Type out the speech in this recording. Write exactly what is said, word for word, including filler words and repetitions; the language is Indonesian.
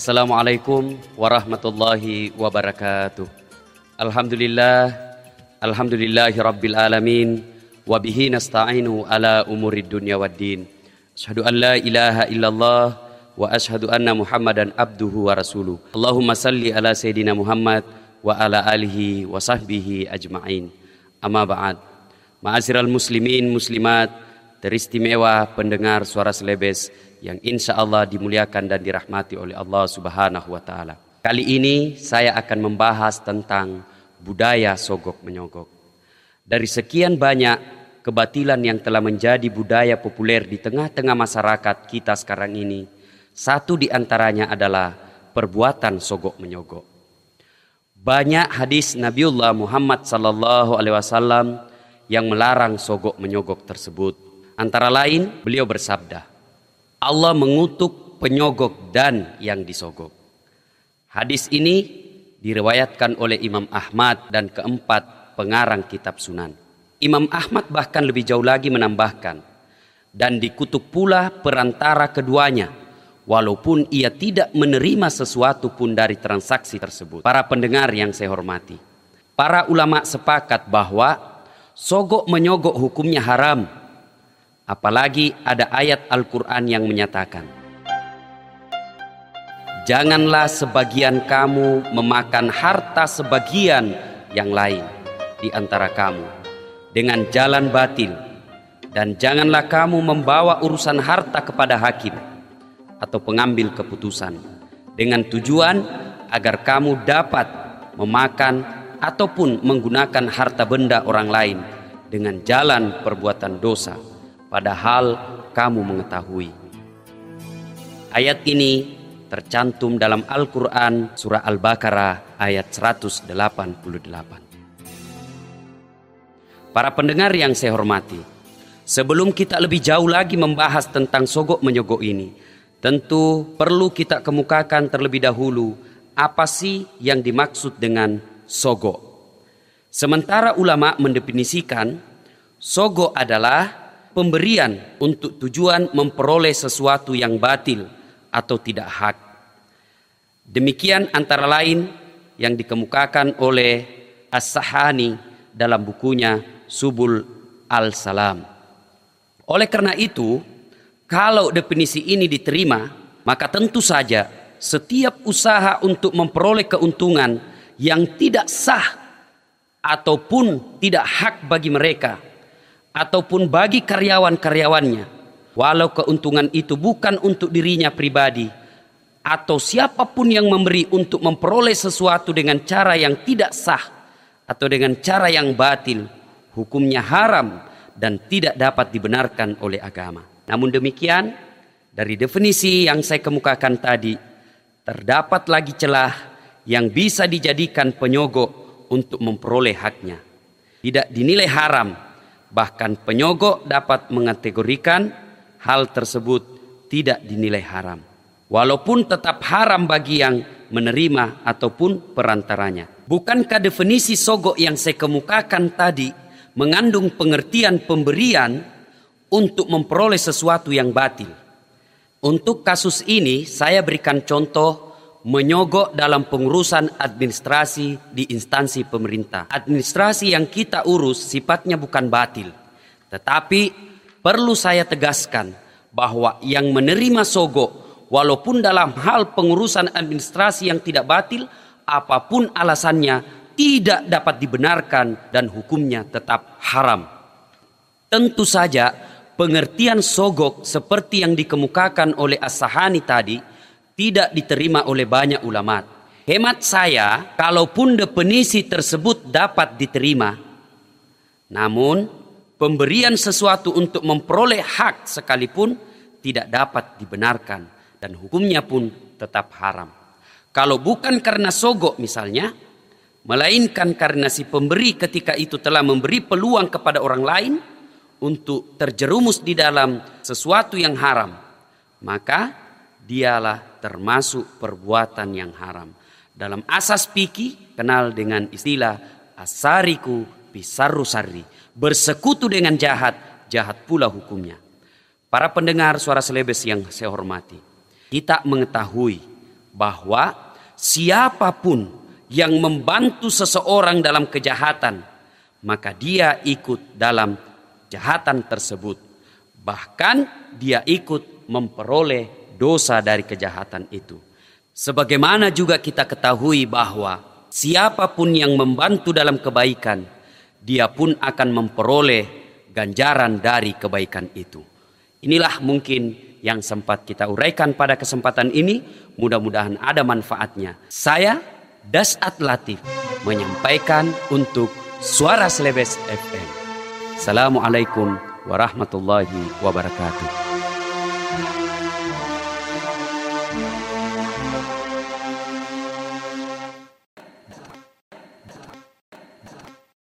Assalamualaikum warahmatullahi wabarakatuh. Alhamdulillah, alhamdulillahi rabbil alamin, wa bihi nasta'inu ala umurid dunya waddin. Asyhadu an la ilaha illallah wa asyhadu anna Muhammadan abduhu wa rasuluh. Allahumma salli ala Sayyidina Muhammad wa ala alihi wa sahbihi ajma'in. Amma ba'd. Ma'asyiral muslimin muslimat, teristimewa pendengar suara Selebes yang insya Allah dimuliakan dan dirahmati oleh Allah Subhanahu wa Ta'ala. Kali ini saya akan membahas tentang budaya sogok menyogok. Dari sekian banyak kebatilan yang telah menjadi budaya populer di tengah-tengah masyarakat kita sekarang ini, satu di antaranya adalah perbuatan sogok menyogok. Banyak hadis Nabiullah Muhammad sallallahu alaihi wasallam yang melarang sogok menyogok tersebut. Antara lain, beliau bersabda, Allah mengutuk penyogok dan yang disogok. Hadis ini diriwayatkan oleh Imam Ahmad dan keempat pengarang kitab Sunan. Imam Ahmad bahkan lebih jauh lagi menambahkan, dan dikutuk pula perantara keduanya, walaupun ia tidak menerima sesuatu pun dari transaksi tersebut. Para pendengar yang saya hormati, para ulama sepakat bahwa sogok menyogok hukumnya haram. Apalagi ada ayat Al-Quran yang menyatakan, janganlah sebagian kamu memakan harta sebagian yang lain di antara kamu dengan jalan batil, dan janganlah kamu membawa urusan harta kepada hakim atau pengambil keputusan dengan tujuan agar kamu dapat memakan ataupun menggunakan harta benda orang lain dengan jalan perbuatan dosa, padahal kamu mengetahui. Ayat ini tercantum dalam Al-Quran surah Al-Baqarah ayat seratus delapan puluh delapan. Para pendengar yang saya hormati, sebelum kita lebih jauh lagi membahas tentang sogok menyogok ini, tentu perlu kita kemukakan terlebih dahulu apa sih yang dimaksud dengan sogok. Sementara ulama mendefinisikan sogok adalah pemberian untuk tujuan memperoleh sesuatu yang batil atau tidak hak. Demikian antara lain yang dikemukakan oleh As-Sahani dalam bukunya Subul Al-Salam. Oleh karena itu, kalau definisi ini diterima, maka tentu saja setiap usaha untuk memperoleh keuntungan yang tidak sah ataupun tidak hak bagi mereka ataupun bagi karyawan-karyawannya, walau keuntungan itu bukan untuk dirinya pribadi atau siapapun yang memberi untuk memperoleh sesuatu dengan cara yang tidak sah atau dengan cara yang batil, hukumnya haram dan tidak dapat dibenarkan oleh agama. Namun demikian, dari definisi yang saya kemukakan tadi, terdapat lagi celah yang bisa dijadikan penyogok untuk memperoleh haknya. Tidak dinilai haram. Bahkan penyogok dapat mengategorikan hal tersebut tidak dinilai haram, walaupun tetap haram bagi yang menerima ataupun perantaranya. Bukankah definisi sogok yang saya kemukakan tadi mengandung pengertian pemberian untuk memperoleh sesuatu yang batil? Untuk kasus ini saya berikan contoh menyogok dalam pengurusan administrasi di instansi pemerintah. Administrasi yang kita urus sifatnya bukan batil, tetapi perlu saya tegaskan bahwa yang menerima sogok, walaupun dalam hal pengurusan administrasi yang tidak batil, apapun alasannya tidak dapat dibenarkan dan hukumnya tetap haram. Tentu saja pengertian sogok seperti yang dikemukakan oleh As-Sahani tadi tidak diterima oleh banyak ulama. Hemat saya, kalaupun definisi tersebut dapat diterima, namun pemberian sesuatu untuk memperoleh hak sekalipun tidak dapat dibenarkan dan hukumnya pun tetap haram. Kalau bukan karena sogok misalnya, melainkan karena si pemberi ketika itu telah memberi peluang kepada orang lain untuk terjerumus di dalam sesuatu yang haram, maka dialah termasuk perbuatan yang haram. Dalam asas fikih kenal dengan istilah asariku bisarru sarri, bersekutu dengan jahat, jahat pula hukumnya. Para pendengar suara Selebes yang saya hormati, kita mengetahui bahwa siapapun yang membantu seseorang dalam kejahatan, maka dia ikut dalam kejahatan tersebut. Bahkan dia ikut memperoleh dosa dari kejahatan itu. Sebagaimana juga kita ketahui bahwa siapapun yang membantu dalam kebaikan, dia pun akan memperoleh ganjaran dari kebaikan itu. Inilah mungkin yang sempat kita uraikan pada kesempatan ini. Mudah-mudahan ada manfaatnya. Saya, Dasat Latif, menyampaikan untuk Suara Celebes F M. Assalamualaikum warahmatullahi wabarakatuh.